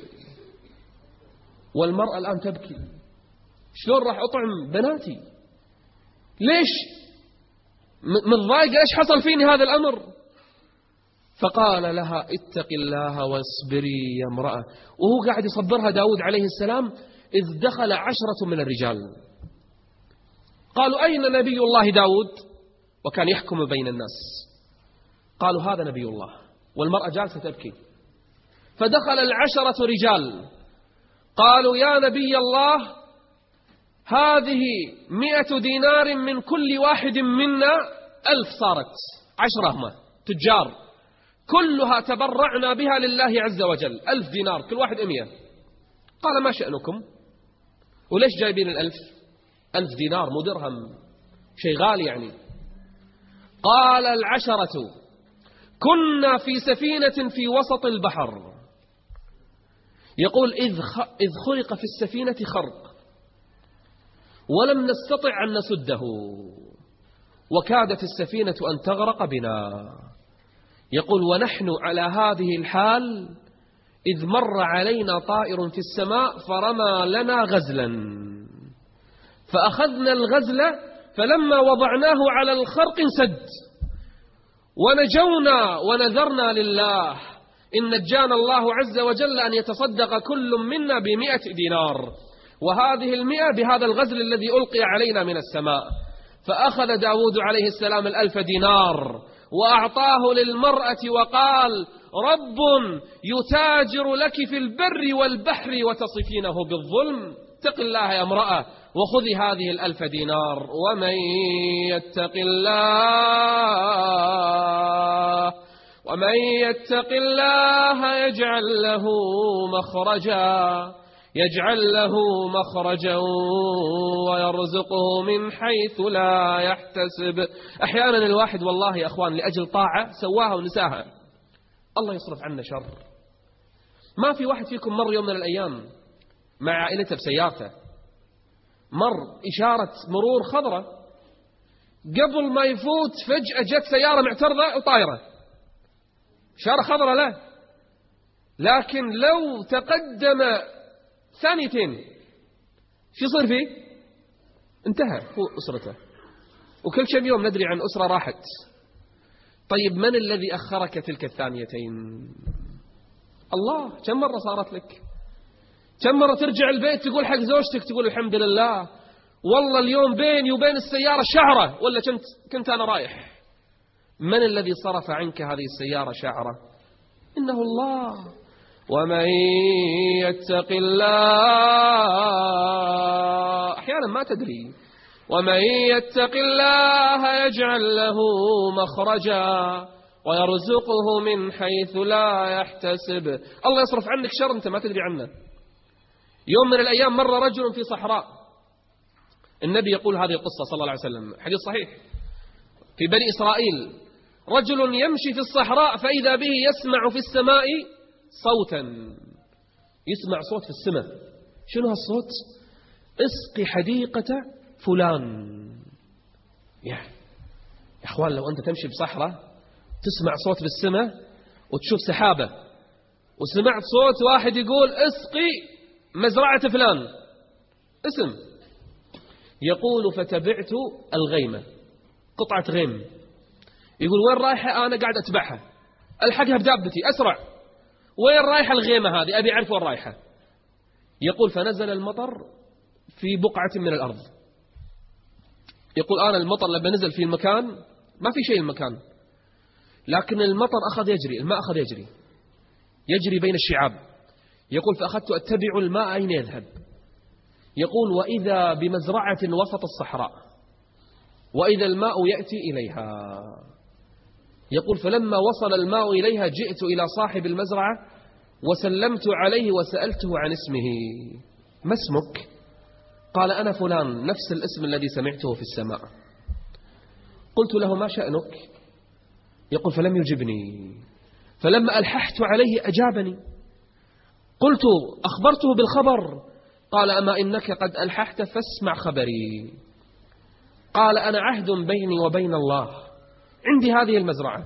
والمرأة الآن تبكي، شلون راح أطعم بناتي؟ ليش متضايقة؟ إيش حصل فيني هذا الأمر؟ فقال لها اتق الله واصبري يا امرأة. وهو قاعد يصبرها داود عليه السلام إذ دخل عشرة من الرجال قالوا أين نبي الله داود؟ وكان يحكم بين الناس. قالوا هذا نبي الله، والمرأة جالسة تبكي. فدخل العشرة رجال قالوا يا نبي الله هذه مئة دينار من كل واحد منا ألف، صارت عشرة هم تجار كلها تبرعنا بها لله عز وجل، ألف دينار كل واحد أمية. قال ما شأنكم؟ وليش جايبين الألف؟ ألف دينار مو درهم، شيء غالي يعني. قال العشرة كنا في سفينة في وسط البحر، يقول إذ خلق في السفينة خرق ولم نستطع أن نسده وكادت السفينة أن تغرق بنا. يقول ونحن على هذه الحال إذ مر علينا طائر في السماء فرمى لنا غزلا فأخذنا الغزل فلما وضعناه على الخرق انسد ونجونا ونذرنا لله إن نجانا الله عز وجل أن يتصدق كل منا بمئة دينار، وهذه المئة بهذا الغزل الذي ألقي علينا من السماء. فأخذ داود عليه السلام الألف دينار وأعطاه للمرأة وقال: رب يتاجر لك في البر والبحر وتصفينه بالظلم، اتق الله يا امرأة وخذي هذه الألف دينار. ومن يتق الله ومن يتق الله يجعل له مخرجا يجعل له مخرجا ويرزقه من حيث لا يحتسب. أحيانا الواحد والله يا أخوان لأجل طاعة سواها ونساها، الله يصرف عنا شر. ما في واحد فيكم مر يوم من الأيام مع عائلته بسيارته، مر إشارة مرور خضراء، قبل ما يفوت فجأة جت سيارة معترضة وطايرة، إشارة خضراء له، لكن لو تقدم ثانيتين شو يصير فيه؟ انتهى هو أسرته. وكل كم يوم ندري عن أسرة راحت. طيب من الذي أخرك تلك الثانيتين؟ الله. كم مرة صارت لك؟ كم مرة ترجع البيت تقول حق زوجتك، تقول الحمد لله والله اليوم بيني وبين السيارة شعرة، ولا كنت كنت أنا رايح. من الذي صرف عنك هذه السيارة شعرة؟ إنه الله. ومن يتق الله، أحيانا ما تدري، ومن يتق الله يجعل له مخرجا ويرزقه من حيث لا يحتسب. الله يصرف عنك شر أنت ما تدري عنه. يوم من الأيام مر رجل في صحراء، النبي يقول هذه القصة صلى الله عليه وسلم، حديث صحيح في بني إسرائيل، رجل يمشي في الصحراء فإذا به يسمع في السماء صوتا، يسمع صوت في السماء. شنو هالصوت؟ اسقي حديقة فلان. يا أخوان لو أنت تمشي بصحراء تسمع صوت بالسماء وتشوف سحابة، وسمعت صوت واحد يقول اسقي مزرعة فلان، اسم، يقول فتبعت الغيمة، قطعة غيم، يقول وين رايحة؟ أنا قاعد أتبعها، ألحقها بدابتي أسرع، وين رايحة الغيمة هذه؟ أبي أعرف وين رايحة. يقول فنزل المطر في بقعة من الأرض، يقول أنا المطر لما نزل في المكان ما في شيء المكان، لكن المطر أخذ يجري، الماء أخذ يجري يجري بين الشعاب. يقول فأخذت أتبع الماء أين يذهب. يقول وإذا بمزرعة وسط الصحراء، وإذا الماء يأتي إليها. يقول فلما وصل الماء إليها جئت إلى صاحب المزرعة وسلمت عليه وسألته عن اسمه، ما اسمك؟ قال أنا فلان، نفس الاسم الذي سمعته في السماء. قلت له ما شأنك؟ يقول فلم يجبني، فلما ألححت عليه أجابني. قلت أخبرته بالخبر، قال أما إنك قد ألححت فاسمع خبري. قال أنا عهد بيني وبين الله، عندي هذه المزرعة،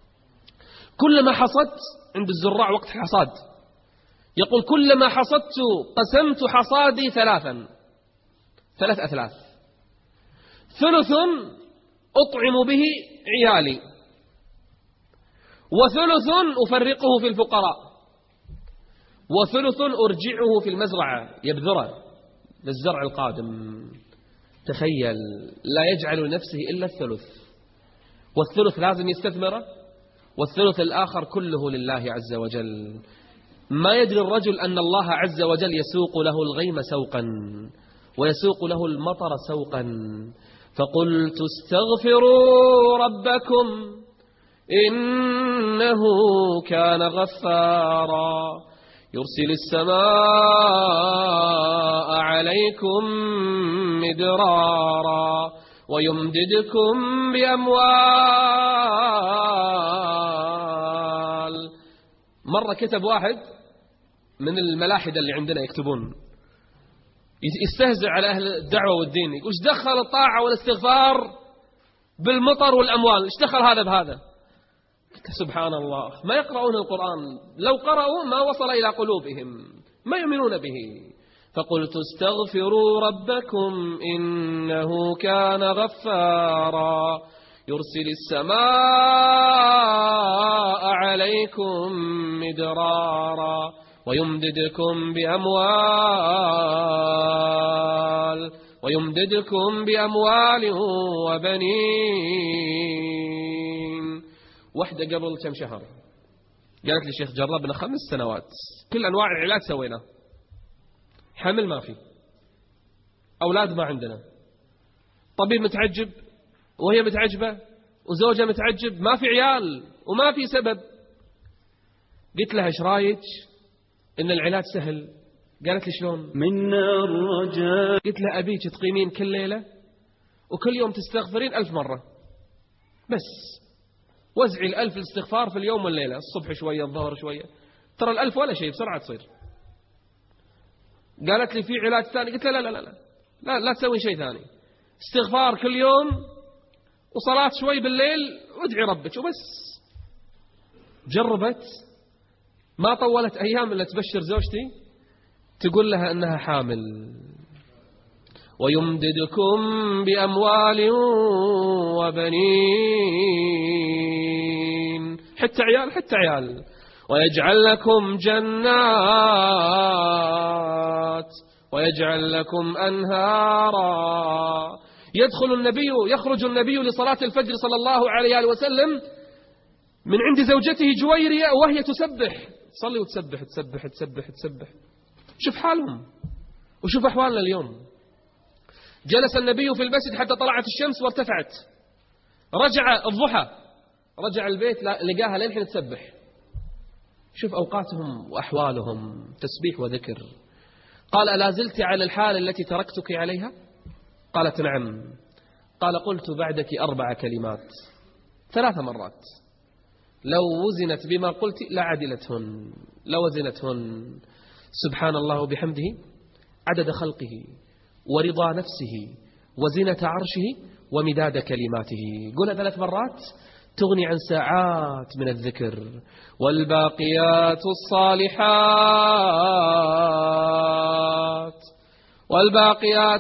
كلما حصدت، عند الزراع وقت الحصاد، يقول كلما حصدت قسمت حصادي ثلاثا، ثلاث أثلاث، ثلث أطعم به عيالي، وثلث أفرقه في الفقراء، وثلث أرجعه في المزرعة يبذره للزرع القادم. تخيل، لا يجعل لنفسه إلا الثلث، والثلث لازم يستثمره، والثلث الآخر كله لله عز وجل. ما يدري الرجل أن الله عز وجل يسوق له الغيم سوقا ويسوق له المطر سوقا. فقلت استغفروا ربكم إنه كان غفارا يرسل السماء عليكم مدرارا ويمددكم بأموال. مرة كتب واحد من الملاحدة اللي عندنا يكتبون، يستهزئ على أهل الدعوة والدين، يقول ايش دخل الطاعة والاستغفار بالمطر والأموال؟ ايش دخل هذا بهذا؟ سبحان الله، ما يقرؤون القرآن، لو قرأوا ما وصل إلى قلوبهم، ما يؤمنون به. فقلت استغفروا ربكم إنه كان غفارا يرسل السماء عليكم مدرارا ويمددكم بأموال ويمددكم بأموال وبنين. واحدة قبل كم شهر قالت لي شيخ جربنا خمس سنوات كل أنواع العلاج سوينا، حمل ما في، أولاد ما عندنا، طبيب متعجب وهي متعجبة وزوجة متعجب، ما في عيال وما في سبب. قلت لها ايش رايك إن العلاج سهل؟ قالت لي شلون؟ منا الرجاء. قلت لها أبيك تقيمين كل ليلة وكل يوم تستغفرين ألف مرة بس، وزعي الألف الاستغفار في اليوم والليلة، الصبح شوية الظهر شوية، ترى الألف ولا شيء بسرعة تصير. قالت لي في علاج ثاني؟ قلت لها لا لا لا لا لا, لا تسوي شيء ثاني، استغفار كل يوم وصلاة شوي بالليل وادعي ربك وبس. جربت ما طولت أيام إلا تبشر زوجتي تقول لها أنها حامل. ويمددكم بأموال وبنين، حتى عيال حتى عيال، ويجعل لكم جنات ويجعل لكم أنهارا. يدخل النبي يخرج النبي لصلاة الفجر صلى الله عليه وسلم من عند زوجته جويرية وهي تسبح، تصلي وتسبح تسبح تسبح تسبح. شوف حالهم وشوف أحوالنا اليوم. جلس النبي في المسجد حتى طلعت الشمس وارتفعت، رجع الضحى رجع البيت لقاها للحين تسبح. شوف أوقاتهم وأحوالهم تسبيح وذكر. قال ألا زلت على الحال التي تركتك عليها؟ قالت نعم. قال قلت بعدك أربع كلمات ثلاث مرات لو وزنت بما قلت لعدلتهن، لو وزنتهن: سبحان الله وبحمده عدد خلقه ورضا نفسه وزنة عرشه ومداد كلماته. قولها ثلاث مرات تغني عن ساعات من الذكر. والباقيات الصالحات والباقيات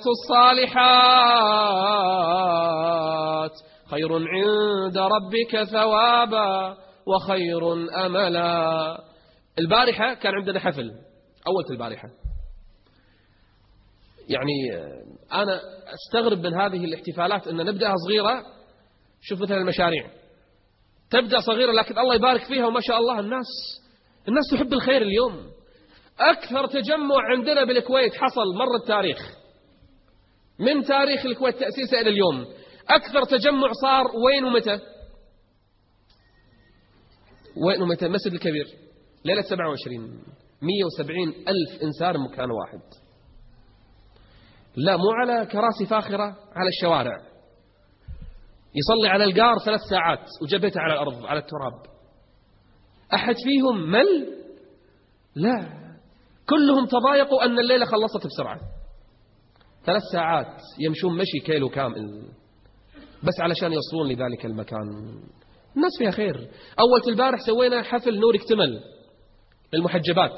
الصالحات خير عند ربك ثوابا وخير أملا. البارحة كان عندنا حفل أول البارحة، يعني أنا أستغرب من هذه الاحتفالات أن نبدأها صغيرة. شوف مثلا المشاريع تبدأ صغيرة لكن الله يبارك فيها وما شاء الله الناس الناس تحب الخير. اليوم أكثر تجمع عندنا بالكويت حصل مر التاريخ، من تاريخ الكويت تأسيسه إلى اليوم أكثر تجمع صار وين ومتى؟ وين ومتى؟ المسجد الكبير ليلة سبعة وعشرين مية وسبعين ألف إنسان مكان واحد، لا مو على كراسي فاخرة، على الشوارع. يصلي على القار ثلاث ساعات وجبهته على الأرض على التراب. أحد فيهم مل؟ لا، كلهم تضايقوا أن الليلة خلصت بسرعة. ثلاث ساعات يمشون مشي كيلو كامل بس علشان يوصلون لذلك المكان. الناس فيها خير. أول البارح سوينا حفل نور اكتمل للمحجبات،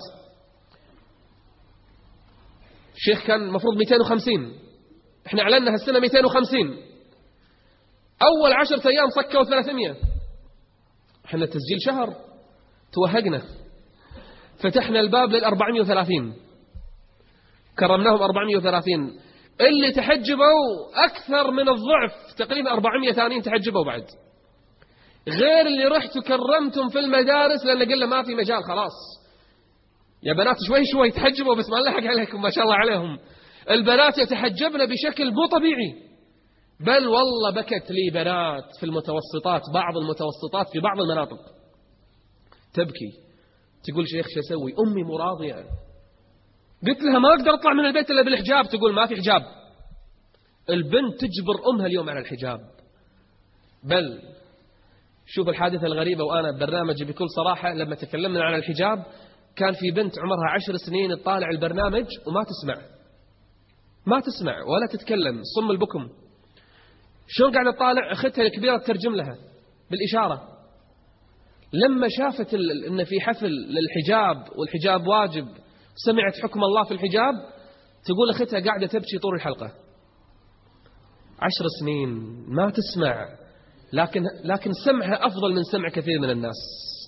الشيخ كان مفروض مئتين وخمسين، احنا اعلننا هالسنة مئتين وخمسين، أول عشرة أيام صكوا ثلاثمئة. احنا تسجيل شهر توهقنا، فتحنا الباب للأربعمئة وثلاثين، كرمناهم أربعمئة وثلاثين. اللي تحجبوا أكثر من الضعف، تقريبا أربعمئة ثانيين تحجبوا بعد، غير اللي رحتوا كرمتم في المدارس لأن قلنا ما في مجال خلاص يا بنات شوي شوي تحجبوا بس ما نلحق عليكم ما شاء الله عليهم. البنات يتحجبن بشكل مو طبيعي، بل والله بكت لي بنات في المتوسطات، بعض المتوسطات في بعض المناطق تبكي تقول شيخ شو أسوي؟ أمي مراضية. قلت لها ما أقدر أطلع من البيت إلا بالحجاب، تقول ما في حجاب. البنت تجبر أمها اليوم على الحجاب. بل شوف الحادثة الغريبة، وأنا برنامجي بكل صراحة لما تكلمنا عن الحجاب كان في بنت عمرها عشر سنين تطالع البرنامج وما تسمع ما تسمع ولا تتكلم، صم البكم. شلون قاعدة تطالع؟ أختها الكبيرة تترجم لها بالإشارة. لما شافت إن في حفل للحجاب والحجاب واجب، سمعت حكم الله في الحجاب، تقول أختها قاعدة تبكي طول الحلقة. عشر سنين ما تسمع، لكن لكن سمعها أفضل من سمع كثير من الناس.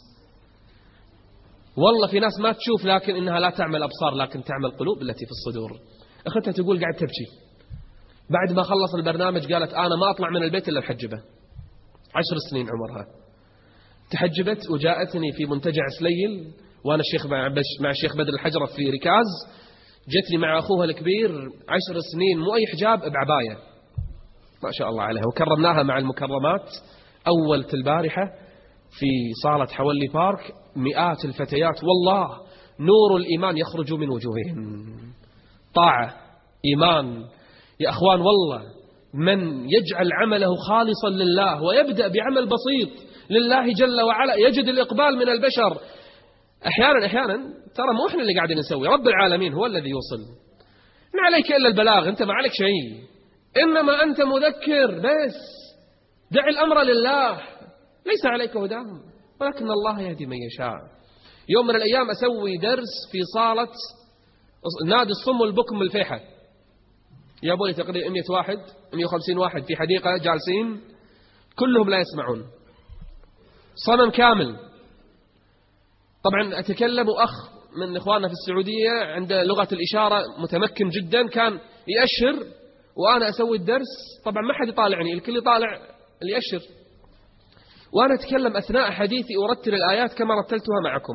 والله في ناس ما تشوف لكن إنها لا تعمل أبصار لكن تعمل قلوب التي في الصدور. أختها تقول قاعد تبكي بعد ما خلص البرنامج قالت أنا ما أطلع من البيت إلا محجبة. عشر سنين عمرها، تحجبت وجاءتني في منتجع سليل وأنا الشيخ مع الشيخ بدر الحجرة في ركاز، جتني مع أخوها الكبير عشر سنين مو أي حجاب بعباية ما شاء الله عليها، وكرمناها مع المكرمات. أول البارحة في صالة حولي بارك مئات الفتيات والله نور الإيمان يخرج من وجوههم، طاعة إيمان يا أخوان. والله من يجعل عمله خالصا لله ويبدأ بعمل بسيط لله جل وعلا يجد الإقبال من البشر. أحيانا أحيانا ترى مو إحنا اللي قاعدين نسوي، رب العالمين هو الذي يوصل. ما عليك إلا البلاغ، أنت ما عليك شيء، إنما أنت مذكر بس، دع الأمر لله، ليس عليك هداهم ولكن الله يهدي من يشاء. يوم من الأيام أسوي درس في صالة نادي الصم والبكم الفيحة، يا أبوي تقريبا مئة واحد مئة وخمسين واحد في حديقة جالسين كلهم لا يسمعون، صمم كامل. طبعا أتكلم أخ من إخواننا في السعودية عند لغة الإشارة متمكن جدا، كان يأشر وأنا أسوي الدرس، طبعا ما حد يطالعني، الكل يطالع اللي يأشر، وأنا أتكلم أثناء حديثي أرتل الآيات كما رتلتها معكم.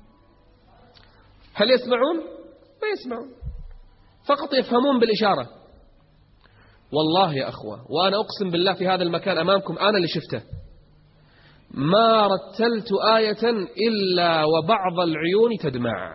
هل يسمعون؟ ما يسمعون، فقط يفهمون بالإشارة. والله يا أخوة وأنا أقسم بالله في هذا المكان أمامكم أنا اللي شفته، ما رتلت آية إلا وبعض العيون تدمع.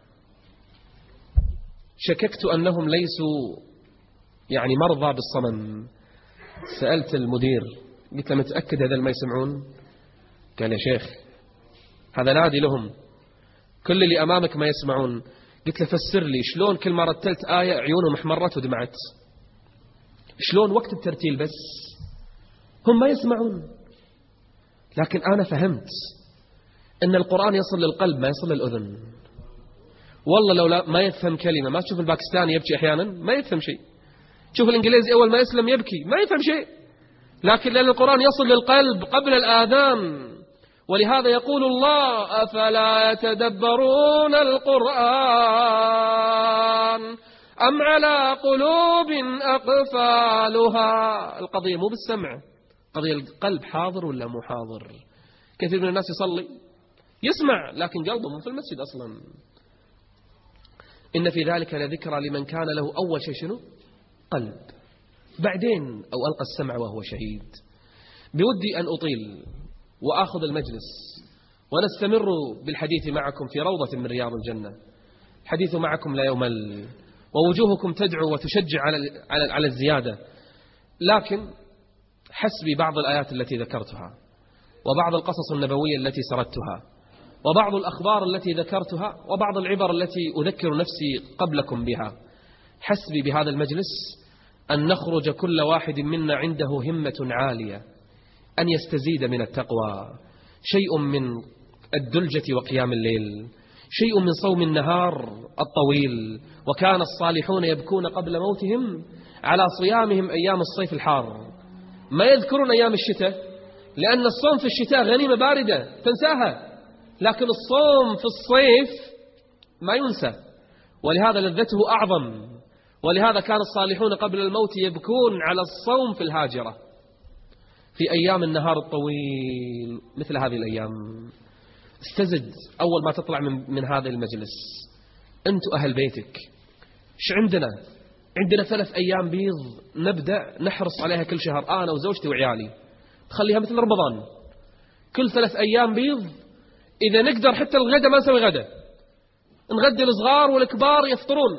شككت أنهم ليسوا يعني مرضى بالصمم. سألت المدير قلت له متأكد هذا ما يسمعون؟ قال يا شيخ هذا نادي لهم، كل اللي أمامك ما يسمعون. قلت له فسر لي شلون كل ما رتلت آية عيونهم احمرت ودمعت، شلون وقت الترتيل بس هم ما يسمعون. لكن أنا فهمت أن القرآن يصل للقلب ما يصل للأذن. والله لو لا ما يفهم كلمة، ما تشوف الباكستاني يبكي أحيانا ما يفهم شيء، تشوف الإنجليزي أول ما يسلم يبكي ما يفهم شيء، لكن لأن القرآن يصل للقلب قبل الآذان. ولهذا يقول الله أفلا يتدبرون القرآن أم على قلوب أقفالها. القضية مو بالسمع، قضية القلب حاضر ولا مو حاضر. كثير من الناس يصلي يسمع لكن قلبه مو في المسجد أصلا. إن في ذلك لذكرى لمن كان له أول شيء شنو؟ قلب، بعدين أو ألقى السمع وهو شهيد. بودي أن أطيل وآخذ المجلس ونستمر بالحديث معكم في روضة من رياض الجنة. الحديث معكم لا يمل ووجوهكم تدعو وتشجع على على على الزيادة، لكن حسبي بعض الآيات التي ذكرتها وبعض القصص النبوية التي سردتها وبعض الأخبار التي ذكرتها وبعض العبر التي أذكر نفسي قبلكم بها. حسبي بهذا المجلس أن نخرج كل واحد منا عنده همة عالية، أن يستزيد من التقوى، شيء من الدلجة وقيام الليل، شيء من صوم النهار الطويل. وكان الصالحون يبكون قبل موتهم على صيامهم أيام الصيف الحار، ما يذكرون أيام الشتاء، لأن الصوم في الشتاء غنيمة باردة تنساها، لكن الصوم في الصيف ما ينسى، ولهذا لذته أعظم. ولهذا كان الصالحون قبل الموت يبكون على الصوم في الهاجرة في أيام النهار الطويل مثل هذه الأيام. استزد أول ما تطلع من, من هذا المجلس، أنت أهل بيتك ش عندنا؟ عندنا ثلاث أيام بيض نبدأ نحرص عليها كل شهر، أنا وزوجتي وعيالي، تخليها مثل رمضان كل ثلاث أيام بيض. إذا نقدر حتى الغداء ما نسوي غداء، نغدي الصغار والكبار يفطرون،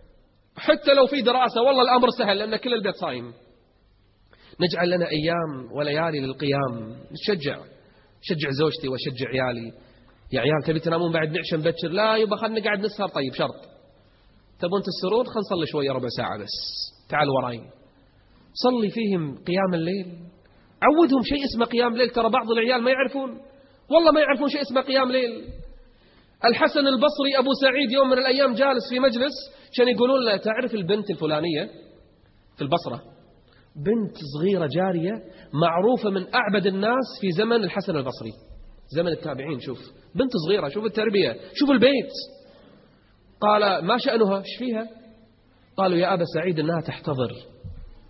حتى لو في دراسة والله الأمر سهل لأن كل البيت صايم. نجعل لنا أيام وليالي للقيام، نشجع شجع زوجتي وشجع عيالي. يا عيال تبي تنامون بعد نعشة مبكر؟ لا يبا خلنا قاعد نسهر. طيب شرط، تبون تسرون خلنا نصلي شوية ربع ساعة بس، تعال وراي صلي فيهم قيام الليل. عودهم شيء اسمه قيام ليل، ترى بعض العيال ما يعرفون، والله ما يعرفون شيء اسمه قيام ليل. الحسن البصري أبو سعيد يوم من الأيام جالس في مجلس عشان يقولون له تعرف البنت الفلانية في البصرة، بنت صغيرة جارية معروفة من أعبد الناس في زمن الحسن البصري، زمن التابعين. شوف بنت صغيرة، شوف التربية، شوف البيت. قال ما شأنها؟ ايش فيها؟ قالوا يا أبا سعيد إنها تحتضر.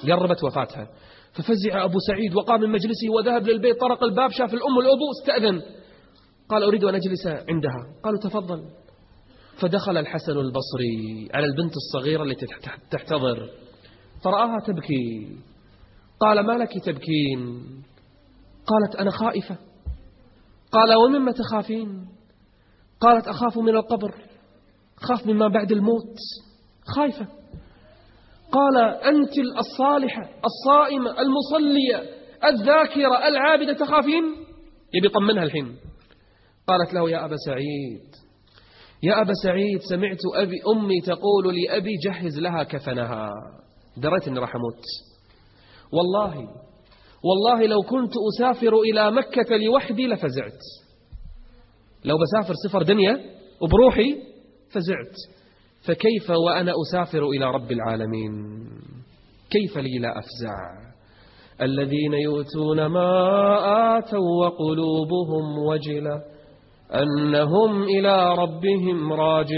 قربت وفاتها. ففزع أبو سعيد وقام من مجلسه وذهب للبيت، طرق الباب، شاف الأم والأبو، استأذن، قال أريد أن أجلس عندها. قالوا تفضل. فدخل الحسن البصري على البنت الصغيرة التي تحتضر فرآها تبكي. قال ما لك تبكين؟ قالت أنا خائفة. قال ومما تخافين؟ قالت أخاف من القبر، خاف مما بعد الموت، خايفة. قال أنت الصالحة الصائمة المصلية الذاكرة العابدة تخافين؟ يبي يطمنها الحين. قالت له يا أبا سعيد يا أبا سعيد سمعت أبي أمي تقول لأبي جهز لها كفنها، دريت أني راح أموت. والله والله لو كنت أسافر إلى مكة لوحدي لفزعت، لو بسافر سفر دنيا وبروحي فزعت، فكيف وأنا أسافر إلى رب العالمين؟ كيف لي لا أفزع؟ الذين يؤتون ما آتوا وقلوبهم وجلة أنهم إلى ربهم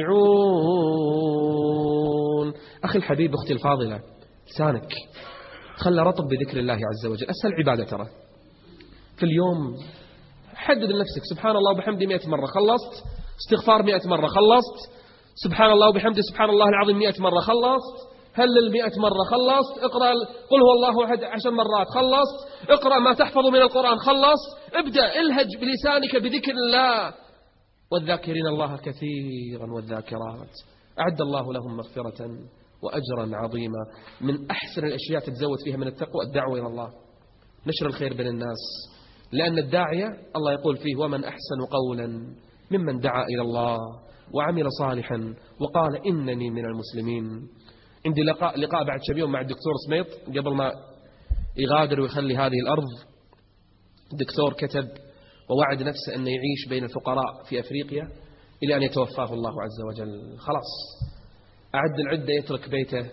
راجعون. أخي الحبيب، أختي الفاضلة، لسانك خلى رطب بذكر الله عز وجل. أسهل عبادة ترى في اليوم. حدد لنفسك سبحان الله وبحمده مئة مرة، خلصت. استغفار مئة مرة، خلصت. سبحان الله وبحمده سبحان الله العظيم مئة مرة، خلصت. هلل مئة مرة، خلصت. اقرأ قل هو الله أحد عشر مرات، خلصت. اقرأ ما تحفظ من القرآن، خلصت. ابدأ الهج بلسانك بذكر الله. والذاكرين الله كثيرا والذاكرات أعد الله لهم مغفرة وأجرا عظيما. من أحسن الأشياء تتزود فيها من التقوى الدعوة إلى الله، نشر الخير بين الناس، لأن الداعية الله يقول فيه ومن أحسن قولا ممن دعا إلى الله وعمل صالحا وقال إنني من المسلمين. عندي لقاء, لقاء بعد شبيهم مع الدكتور سميط قبل ما يغادر ويخلي هذه الأرض. الدكتور كتب ووعد نفسه أن يعيش بين الفقراء في أفريقيا إلى أن يتوفاه الله عز وجل. خلاص أعد العدة، يترك بيته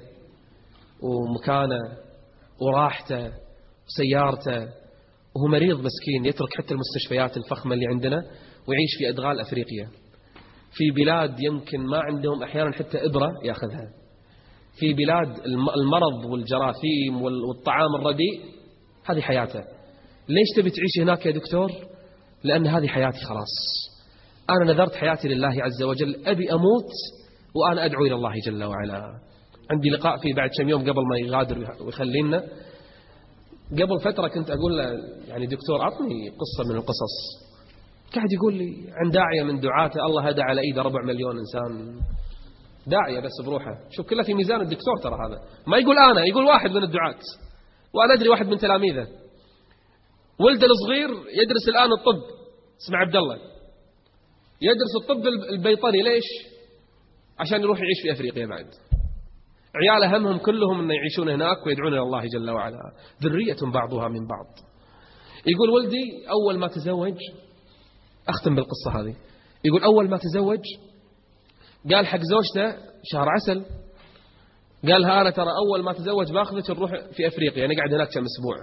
ومكانه وراحته وسيارته، وهو مريض مسكين، يترك حتى المستشفيات الفخمة اللي عندنا ويعيش في أدغال أفريقيا، في بلاد يمكن ما عندهم أحيانا حتى إبرة يأخذها، في بلاد المرض والجراثيم والطعام الرديء. هذه حياته. ليش تبي تعيش هناك يا دكتور؟ لأن هذه حياتي خلاص. أنا نذرت حياتي لله عز وجل، أبي أموت وأنا أدعو إلى الله جل وعلا. عندي لقاء فيه بعد كم يوم قبل ما يغادر ويخلينا. قبل فترة كنت أقول له يعني دكتور أعطني قصة من القصص. قاعد يقول لي عن داعية من دعاته الله هدى على إيده ربع مليون إنسان. داعية بس بروحه. شوف كله في ميزان الدكتور ترى، هذا ما يقول أنا، يقول واحد من الدعاة. وأنا أدري واحد من تلاميذه ولده الصغير يدرس الآن الطب، اسمه عبد الله، يدرس الطب البيطري. ليش؟ عشان يروح يعيش في أفريقيا بعد. عياله همهم كلهم أن يعيشون هناك ويدعون إلى الله جل وعلا، ذرية بعضها من بعض. يقول ولدي أول ما تزوج، أختم بالقصة هذه، يقول أول ما تزوج قال حق زوجته شهر عسل، قالها أنا ترى أول ما تزوج باخذك نروح في أفريقيا، أنا قاعد هناك كم أسبوع.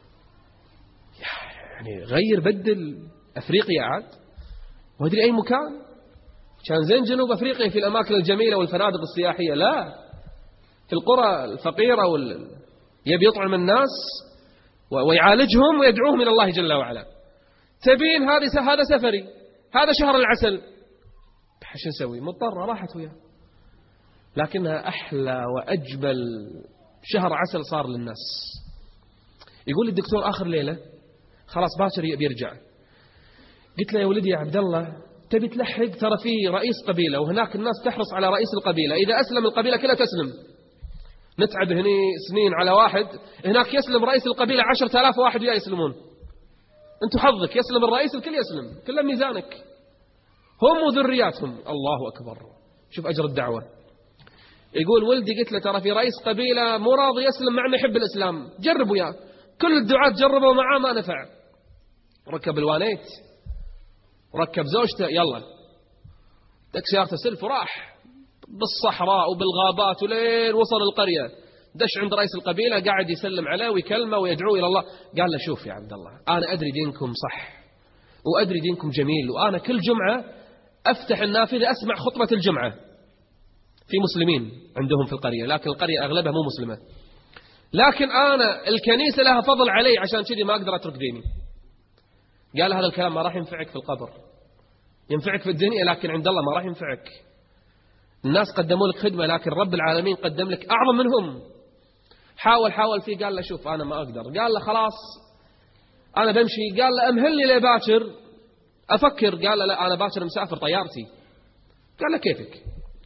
يعني غير بدل أفريقيا عاد وادري أي مكان، كان زين جنوب أفريقيا في الأماكن الجميلة والفنادق السياحية، لا في القرى الفقيرة وال... يبي يطعم الناس ويعالجهم ويدعوهم إلى الله جل وعلا. تبين هذا هذا سفري، هذا شهر العسل، شو نسوي؟ مضطرة، راحت وياه. لكنها أحلى وأجمل شهر عسل صار للناس. يقول لي الدكتور آخر ليلة خلاص باكر بيرجع، قلت له يا ولدي يا عبد الله تبي تلحق، ترى في رئيس قبيلة وهناك الناس تحرص على رئيس القبيلة، إذا أسلم القبيلة كلها تسلم. نتعب هني سنين على واحد، هناك يسلم رئيس القبيلة عشرة آلاف واحد ويا يسلمون. أنت حظك يسلم الرئيس الكل يسلم، كله ميزانك، هم وذرياتهم. الله أكبر، شوف أجر الدعوة. يقول ولدي قلت له ترى في رئيس قبيلة مو راضي يسلم مع أنه يحب الإسلام، جربوا يا كل الدعاة جربوا معاه ما نفع. ركب الوانيت، ركب زوجته، يلا دك سيارته سلف وراح بالصحراء وبالغابات ولين وصل القرية، دش عند رئيس القبيلة قاعد يسلم عليه ويكلمه ويدعو إلى الله. قال له شوف يا عبد الله أنا أدري دينكم صح وأدري دينكم جميل، وأنا كل جمعة أفتح النافذة أسمع خطبة الجمعة. في مسلمين عندهم في القرية لكن القرية أغلبها مو مسلمة. لكن أنا الكنيسة لها فضل علي، عشان كذي ما أقدر أترك ديني. قال هذا الكلام ما راح ينفعك في القبر، ينفعك في الدنيا لكن عند الله ما راح ينفعك. الناس قدموا لك خدمة لكن رب العالمين قدم لك أعظم منهم. حاول حاول فيه، قال له شوف أنا ما أقدر. قال له خلاص أنا بمشي. قال له أمهلني لي باكر أفكر. قال له لا أنا باكر مسافر طيارتي. قال له كيفك؟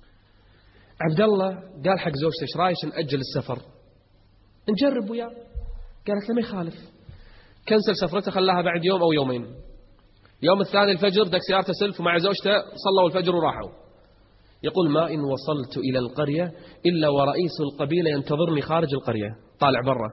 عبد الله قال حق زوجته ايش رايك نأجل السفر نجرب وياه؟ قالت له ما يخالف. كنسل سفرته خلاها بعد يوم أو يومين. يوم الثاني الفجر دق سيارته سلف ومع زوجته صلوا الفجر وراحوا. يقول ما إن وصلت إلى القرية إلا ورئيس القبيلة ينتظرني خارج القرية، طالع برا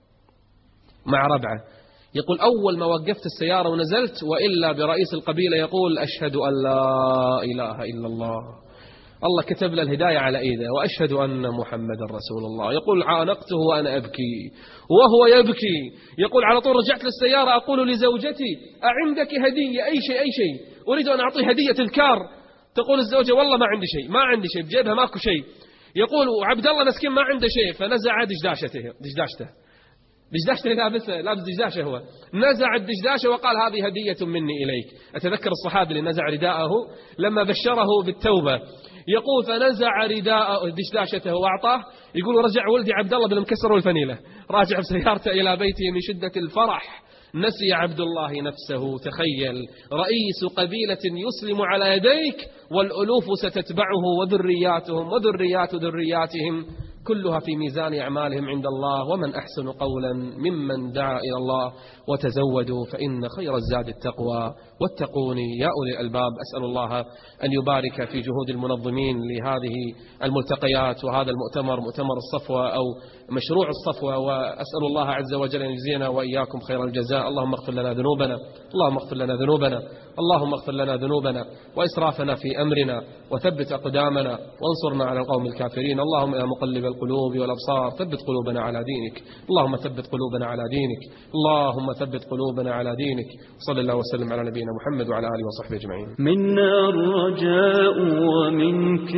مع ربعه. يقول أول ما وقفت السيارة ونزلت وإلا برئيس القبيلة يقول أشهد أن لا إله إلا الله، الله كتب له الهداية على إيده، وأشهد أن محمد رسول الله. يقول عانقته وأنا أبكي وهو يبكي. يقول على طول رجعت للسيارة أقول لزوجتي أعندك هدية أي شيء أي شيء، أريد أن أعطيه هدية تذكار. تقول الزوجة والله ما عندي شيء، ما عندي شيء، بجيبها ماكو شيء. يقول عبد الله مسكين ما عنده شيء، فنزع دشداشته دشداشته دشداشته لابسه لابس دشداشه هو، نزع الدشداشه وقال هذه هدية مني إليك. أتذكر الصحابي اللي نزع رداءه لما بشره بالتوبة. يقول فنزع رداء دشداشته وأعطاه. يقول رجع ولدي عبد الله بالمكسر والفنيلة، راجع بسيارته إلى بيته من شدة الفرح. نسي عبد الله نفسه. تخيل رئيس قبيلة يسلم على يديك والألوف ستتبعه وذرياتهم وذريات ذرياتهم كلها في ميزان أعمالهم عند الله. ومن أحسن قولا ممن دعا إلى الله وتزودوا فإن خير الزاد التقوى واتقوني يا أولي الألباب. أسأل الله أن يبارك في جهود المنظمين لهذه الملتقيات وهذا المؤتمر، مؤتمر الصفوة أو مشروع الصفوة، وأسأل الله عز وجل أن يجزينا وإياكم خير الجزاء. اللهم اغفر لنا ذنوبنا، اللهم اغفر لنا ذنوبنا، اللهم اغفر لنا ذنوبنا وإسرافنا في أمرنا، وثبت أقدامنا وانصرنا على القوم الكافرين. اللهم يا مقلب القلوب والأبصار ثبت قلوبنا على دينك، اللهم ثبت قلوبنا على دينك، اللهم ثبت قلوبنا على دينك. صلى الله وسلم على نبينا محمد وعلى آله وصحبه أجمعين. منا الرجاء ومنك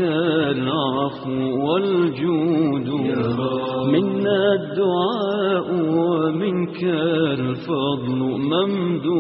العفو والجود، منا الدعاء ومنك الفضل ممدود.